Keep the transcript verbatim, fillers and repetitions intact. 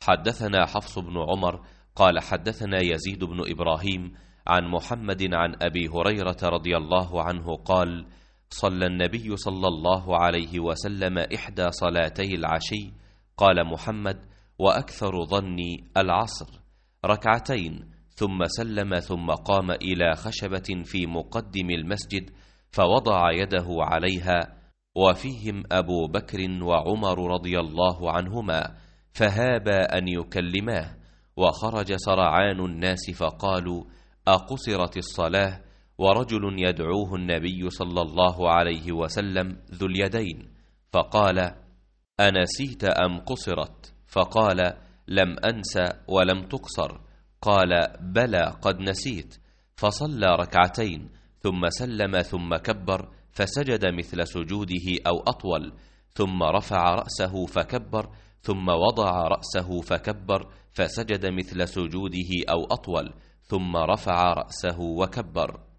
حدثنا حفص بن عمر قال حدثنا يزيد بن إبراهيم عن محمد عن أبي هريرة رضي الله عنه قال صلى النبي صلى الله عليه وسلم إحدى صلاتي العشي. قال محمد: وأكثر ظني العصر، ركعتين، ثم سلم ثم قام إلى خشبة في مقدم المسجد فوضع يده عليها، وفيهم أبو بكر وعمر رضي الله عنهما، فهابا أن يكلماه، وخرج سرعان الناس فقالوا: أقصرت الصلاة؟ ورجل يدعوه النبي صلى الله عليه وسلم ذو اليدين، فقال: أنسيت أم قصرت؟ فقال: لم أنس ولم تقصر. قال: بلى قد نسيت. فصلى ركعتين ثم سلم ثم كبر فسجد مثل سجوده أو أطول، ثم رفع رأسه فكبر، ثم وضع رأسه فكبر فسجد مثل سجوده أو أطول، ثم رفع رأسه وكبر.